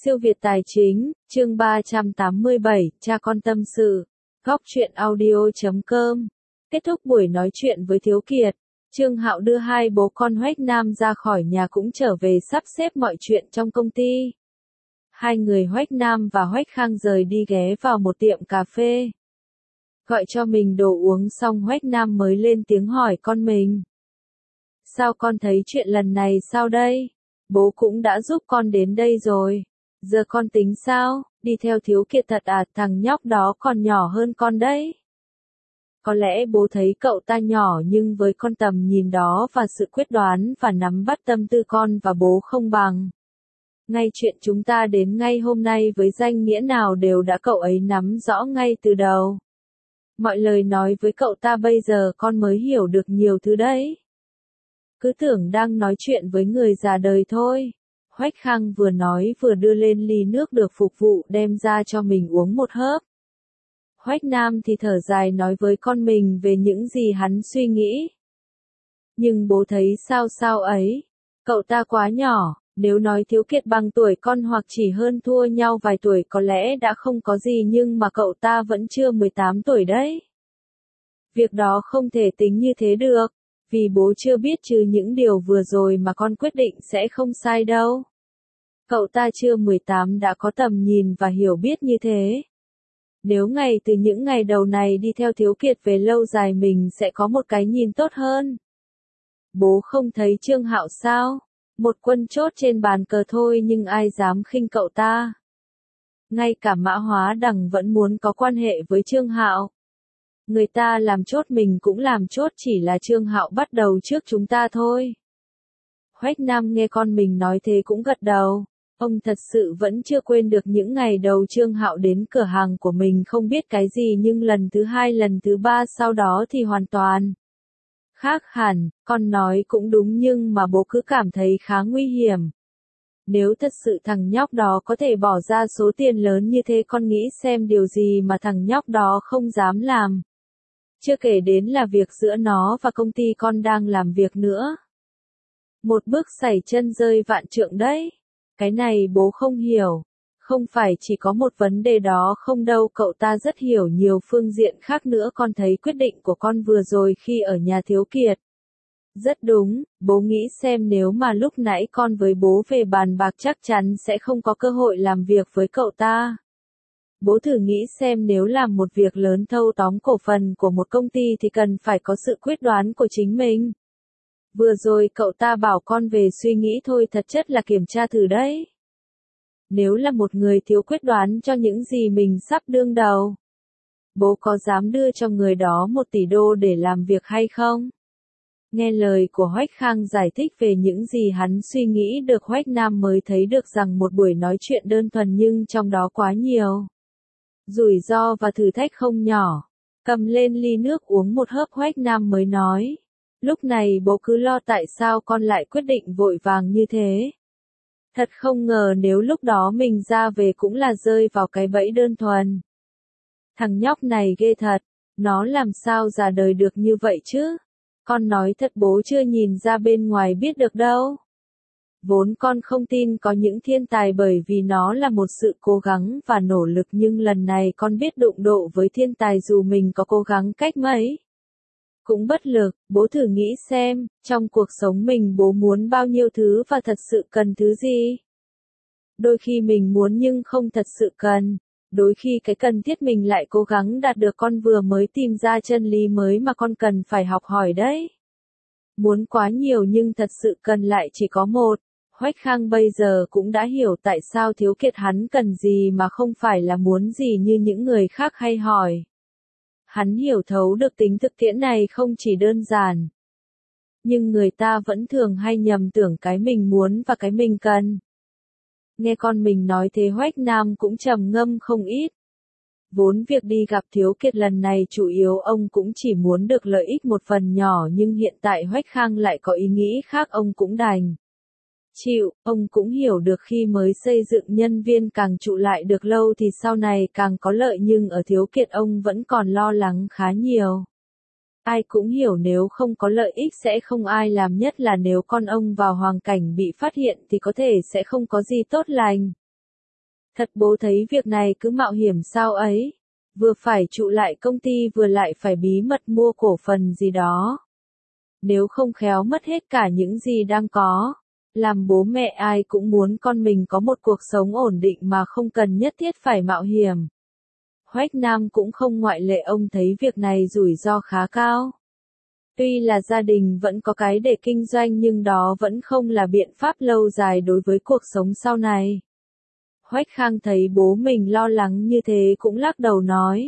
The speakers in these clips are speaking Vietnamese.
Siêu Việt Tài Chính, chương 387, cha con tâm sự. Góc truyện audio.com. Kết thúc buổi nói chuyện với Thiếu Kiệt, Trương Hạo đưa hai bố con Hoách Nam ra khỏi nhà cũng trở về sắp xếp mọi chuyện trong công ty. Hai người Hoách Nam và Hoách Khang rời đi ghé vào một tiệm cà phê. Gọi cho mình đồ uống xong Hoách Nam mới lên tiếng hỏi con mình. Sao con thấy chuyện lần này sao đây? Bố cũng đã giúp con đến đây rồi. Giờ con tính sao? Đi theo Thiếu Kiệt thật à? Thằng nhóc đó còn nhỏ hơn con đấy. Có lẽ bố thấy cậu ta nhỏ nhưng với con tầm nhìn đó và sự quyết đoán và nắm bắt tâm tư con và bố không bằng. Ngay chuyện chúng ta đến ngay hôm nay với danh nghĩa nào đều đã cậu ấy nắm rõ ngay từ đầu. Mọi lời nói với cậu ta bây giờ con mới hiểu được nhiều thứ đấy. Cứ tưởng đang nói chuyện với người già đời thôi. Hoách Khang vừa nói vừa đưa lên ly nước được phục vụ đem ra cho mình uống một hớp. Hoách Nam thì thở dài nói với con mình về những gì hắn suy nghĩ. Nhưng bố thấy sao ấy? Cậu ta quá nhỏ, nếu nói Thiếu Kiệt bằng tuổi con hoặc chỉ hơn thua nhau vài tuổi có lẽ đã không có gì nhưng mà cậu ta vẫn chưa 18 tuổi đấy. Việc đó không thể tính như thế được. Vì bố chưa biết trừ những điều vừa rồi mà con quyết định sẽ không sai đâu. Cậu ta chưa 18 đã có tầm nhìn và hiểu biết như thế. Nếu ngay từ những ngày đầu này đi theo Thiếu Kiệt về lâu dài mình sẽ có một cái nhìn tốt hơn. Bố không thấy Trương Hạo sao? Một quân chốt trên bàn cờ thôi nhưng ai dám khinh cậu ta. Ngay cả Mã Hóa Đằng vẫn muốn có quan hệ với Trương Hạo. Người ta làm chốt mình cũng làm chốt chỉ là Trương Hạo bắt đầu trước chúng ta thôi. Hoách Nam nghe con mình nói thế cũng gật đầu. Ông thật sự vẫn chưa quên được những ngày đầu Trương Hạo đến cửa hàng của mình không biết cái gì nhưng lần thứ hai lần thứ ba sau đó thì hoàn toàn khác hẳn. Con nói cũng đúng nhưng mà bố cứ cảm thấy khá nguy hiểm. Nếu thật sự thằng nhóc đó có thể bỏ ra số tiền lớn như thế con nghĩ xem điều gì mà thằng nhóc đó không dám làm. Chưa kể đến là việc giữa nó và công ty con đang làm việc nữa. Một bước sẩy chân rơi vạn trượng đấy. Cái này bố không hiểu. Không phải chỉ có một vấn đề đó không đâu, cậu ta rất hiểu nhiều phương diện khác nữa. Con thấy quyết định của con vừa rồi khi ở nhà Thiếu Kiệt rất đúng. Bố nghĩ xem nếu mà lúc nãy con với bố về bàn bạc chắc chắn sẽ không có cơ hội làm việc với cậu ta. Bố thử nghĩ xem nếu làm một việc lớn thâu tóm cổ phần của một công ty thì cần phải có sự quyết đoán của chính mình. Vừa rồi cậu ta bảo con về suy nghĩ thôi thật chất là kiểm tra thử đấy. Nếu là một người thiếu quyết đoán cho những gì mình sắp đương đầu, bố có dám đưa cho người đó 1 tỷ đô để làm việc hay không? Nghe lời của Hoách Khang giải thích về những gì hắn suy nghĩ được Hoách Nam mới thấy được rằng một buổi nói chuyện đơn thuần nhưng trong đó quá nhiều rủi ro và thử thách không nhỏ. Cầm lên ly nước uống một hớp Hoách Nam mới nói. Lúc này bố cứ lo tại sao con lại quyết định vội vàng như thế. Thật không ngờ nếu lúc đó mình ra về cũng là rơi vào cái bẫy đơn thuần. Thằng nhóc này ghê thật, nó làm sao già đời được như vậy chứ? Con nói thật bố chưa nhìn ra bên ngoài biết được đâu. Vốn con không tin có những thiên tài bởi vì nó là một sự cố gắng và nỗ lực nhưng lần này con biết đụng độ với thiên tài dù mình có cố gắng cách mấy. Cũng bất lực, bố thử nghĩ xem, trong cuộc sống mình bố muốn bao nhiêu thứ và thật sự cần thứ gì? Đôi khi mình muốn nhưng không thật sự cần. Đôi khi cái cần thiết mình lại cố gắng đạt được con vừa mới tìm ra chân lý mới mà con cần phải học hỏi đấy. Muốn quá nhiều nhưng thật sự cần lại chỉ có một. Hoách Khang bây giờ cũng đã hiểu tại sao Thiếu Kiệt hắn cần gì mà không phải là muốn gì như những người khác hay hỏi. Hắn hiểu thấu được tính thực tiễn này không chỉ đơn giản. Nhưng người ta vẫn thường hay nhầm tưởng cái mình muốn và cái mình cần. Nghe con mình nói thế Hoách Nam cũng trầm ngâm không ít. Vốn việc đi gặp Thiếu Kiệt lần này chủ yếu ông cũng chỉ muốn được lợi ích một phần nhỏ nhưng hiện tại Hoách Khang lại có ý nghĩ khác ông cũng đành chịu. Ông cũng hiểu được khi mới xây dựng nhân viên càng trụ lại được lâu thì sau này càng có lợi nhưng ở Thiếu Kiệt ông vẫn còn lo lắng khá nhiều. Ai cũng hiểu nếu không có lợi ích sẽ không ai làm nhất là nếu con ông vào hoàn cảnh bị phát hiện thì có thể sẽ không có gì tốt lành. Thật bố thấy việc này cứ mạo hiểm sao ấy. Vừa phải trụ lại công ty vừa lại phải bí mật mua cổ phần gì đó. Nếu không khéo mất hết cả những gì đang có. Làm bố mẹ ai cũng muốn con mình có một cuộc sống ổn định mà không cần nhất thiết phải mạo hiểm. Hoách Nam cũng không ngoại lệ, ông thấy việc này rủi ro khá cao. Tuy là gia đình vẫn có cái để kinh doanh nhưng đó vẫn không là biện pháp lâu dài đối với cuộc sống sau này. Hoách Khang thấy bố mình lo lắng như thế cũng lắc đầu nói.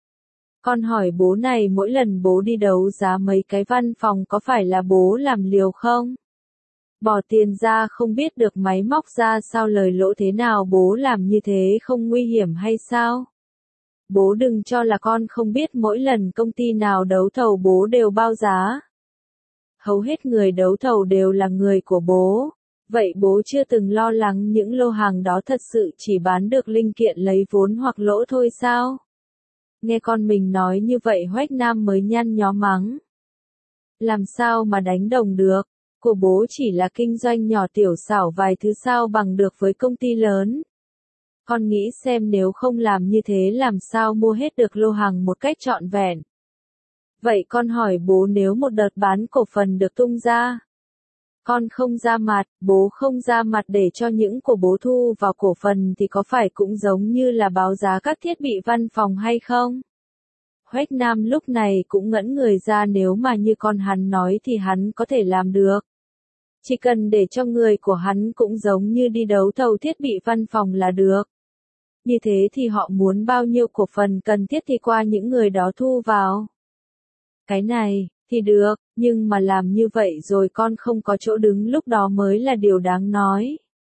Con hỏi bố này, mỗi lần bố đi đấu giá mấy cái văn phòng có phải là bố làm liều không? Bỏ tiền ra không biết được máy móc ra sao, lời lỗ thế nào, bố làm như thế không nguy hiểm hay sao? Bố đừng cho là con không biết mỗi lần công ty nào đấu thầu bố đều bao giá. Hầu hết người đấu thầu đều là người của bố. Vậy bố chưa từng lo lắng những lô hàng đó thật sự chỉ bán được linh kiện lấy vốn hoặc lỗ thôi sao? Nghe con mình nói như vậy Hoách Nam mới nhăn nhó mắng. Làm sao mà đánh đồng được? Của bố chỉ là kinh doanh nhỏ tiểu xảo vài thứ, sao bằng được với công ty lớn. Con nghĩ xem, nếu không làm như thế làm sao mua hết được lô hàng một cách trọn vẹn. Vậy con hỏi bố, nếu một đợt bán cổ phần được tung ra, con không ra mặt, bố không ra mặt để cho những của bố thu vào cổ phần thì có phải cũng giống như là báo giá các thiết bị văn phòng hay không? Hoách Nam lúc này cũng ngẩn người ra, nếu mà như con hắn nói thì hắn có thể làm được. Chỉ cần để cho người của hắn cũng giống như đi đấu thầu thiết bị văn phòng là được. Như thế thì họ muốn bao nhiêu cổ phần cần thiết thì qua những người đó thu vào. Cái này thì được, nhưng mà làm như vậy rồi con không có chỗ đứng lúc đó mới là điều đáng nói.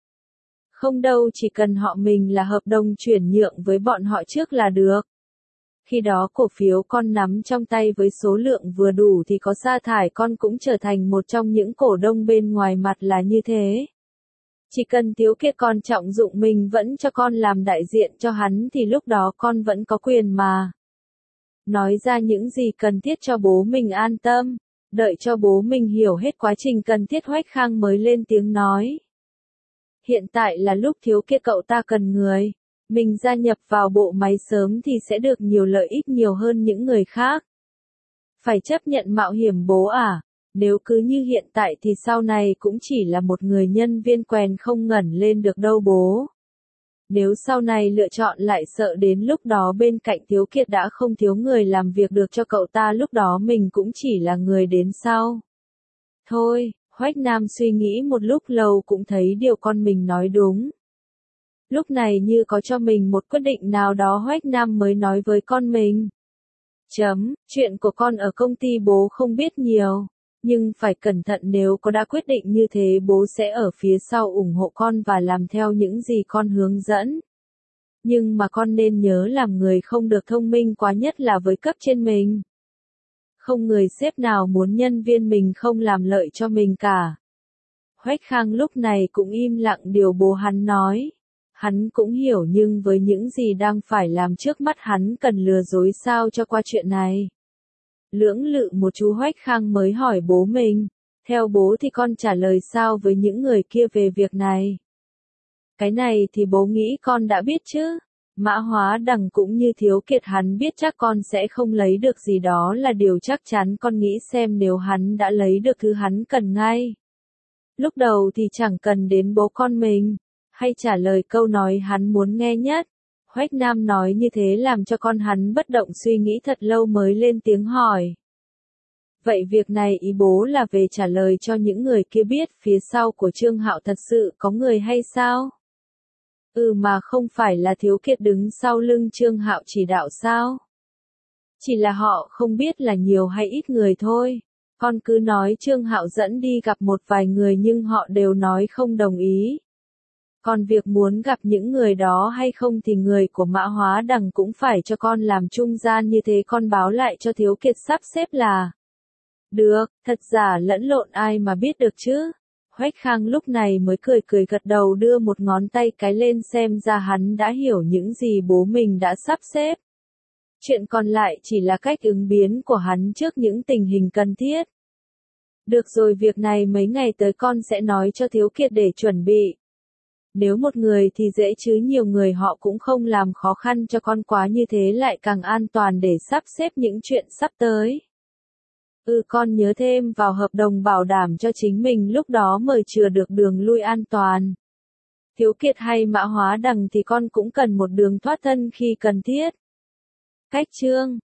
Không đâu, chỉ cần họ mình là hợp đồng chuyển nhượng với bọn họ trước là được. Khi đó cổ phiếu con nắm trong tay với số lượng vừa đủ thì có sa thải con cũng trở thành một trong những cổ đông, bên ngoài mặt là như thế. Chỉ cần Thiếu Kiệt con trọng dụng mình vẫn cho con làm đại diện cho hắn thì lúc đó con vẫn có quyền mà nói ra những gì cần thiết cho bố mình an tâm. Đợi cho bố mình hiểu hết quá trình cần thiết Hoách Khang mới lên tiếng nói. Hiện tại là lúc Thiếu Kiệt cậu ta cần người. Mình gia nhập vào bộ máy sớm thì sẽ được nhiều lợi ích nhiều hơn những người khác. Phải chấp nhận mạo hiểm bố à? Nếu cứ như hiện tại thì sau này cũng chỉ là một người nhân viên quèn không ngẩng lên được đâu bố. Nếu sau này lựa chọn lại sợ đến lúc đó bên cạnh Thiếu Kiệt đã không thiếu người làm việc được cho cậu ta, lúc đó mình cũng chỉ là người đến sau. Thôi, Hoách Nam suy nghĩ một lúc lâu cũng thấy điều con mình nói đúng. Lúc này như có cho mình một quyết định nào đó Hoách Nam mới nói với con mình. Chuyện của con ở công ty bố không biết nhiều. Nhưng phải cẩn thận, nếu có đã quyết định như thế bố sẽ ở phía sau ủng hộ con và làm theo những gì con hướng dẫn. Nhưng mà con nên nhớ làm người không được thông minh quá, nhất là với cấp trên mình. Không người sếp nào muốn nhân viên mình không làm lợi cho mình cả. Hoách Khang lúc này cũng im lặng điều bố hắn nói. Hắn cũng hiểu, nhưng với những gì đang phải làm trước mắt hắn cần lừa dối sao cho qua chuyện này. Lưỡng lự một chú Hoách Khang mới hỏi bố mình. Theo bố thì con trả lời sao với những người kia về việc này? Cái này thì bố nghĩ con đã biết chứ. Mã Hóa Đằng cũng như Thiếu Kiệt hắn biết chắc con sẽ không lấy được gì, đó là điều chắc chắn. Con nghĩ xem, nếu hắn đã lấy được thứ hắn cần ngay lúc đầu thì chẳng cần đến bố con mình. Hay trả lời câu nói hắn muốn nghe nhất. Hoách Nam nói như thế làm cho con hắn bất động, suy nghĩ thật lâu mới lên tiếng hỏi. Vậy việc này ý bố là về trả lời cho những người kia biết phía sau của Trương Hạo thật sự có người hay sao? Mà không phải là Thiếu Kiệt đứng sau lưng Trương Hạo chỉ đạo sao? Chỉ là họ không biết là nhiều hay ít người thôi. Con cứ nói Trương Hạo dẫn đi gặp một vài người nhưng họ đều nói không đồng ý. Còn việc muốn gặp những người đó hay không thì người của Mã Hóa Đằng cũng phải cho con làm trung gian, như thế con báo lại cho Thiếu Kiệt sắp xếp là được. Thật giả lẫn lộn ai mà biết được chứ. Hoách Khang lúc này mới cười cười gật đầu, đưa một ngón tay cái lên, xem ra hắn đã hiểu những gì bố mình đã sắp xếp. Chuyện còn lại chỉ là cách ứng biến của hắn trước những tình hình cần thiết. Được rồi, việc này mấy ngày tới con sẽ nói cho Thiếu Kiệt để chuẩn bị. Nếu một người thì dễ chứ nhiều người họ cũng không làm khó khăn cho con quá như thế lại càng an toàn để sắp xếp những chuyện sắp tới. Con nhớ thêm vào hợp đồng bảo đảm cho chính mình lúc đó mời chừa được đường lui an toàn. Thiếu kiệt hay mã hóa đằng thì con cũng cần một đường thoát thân khi cần thiết. Cách chương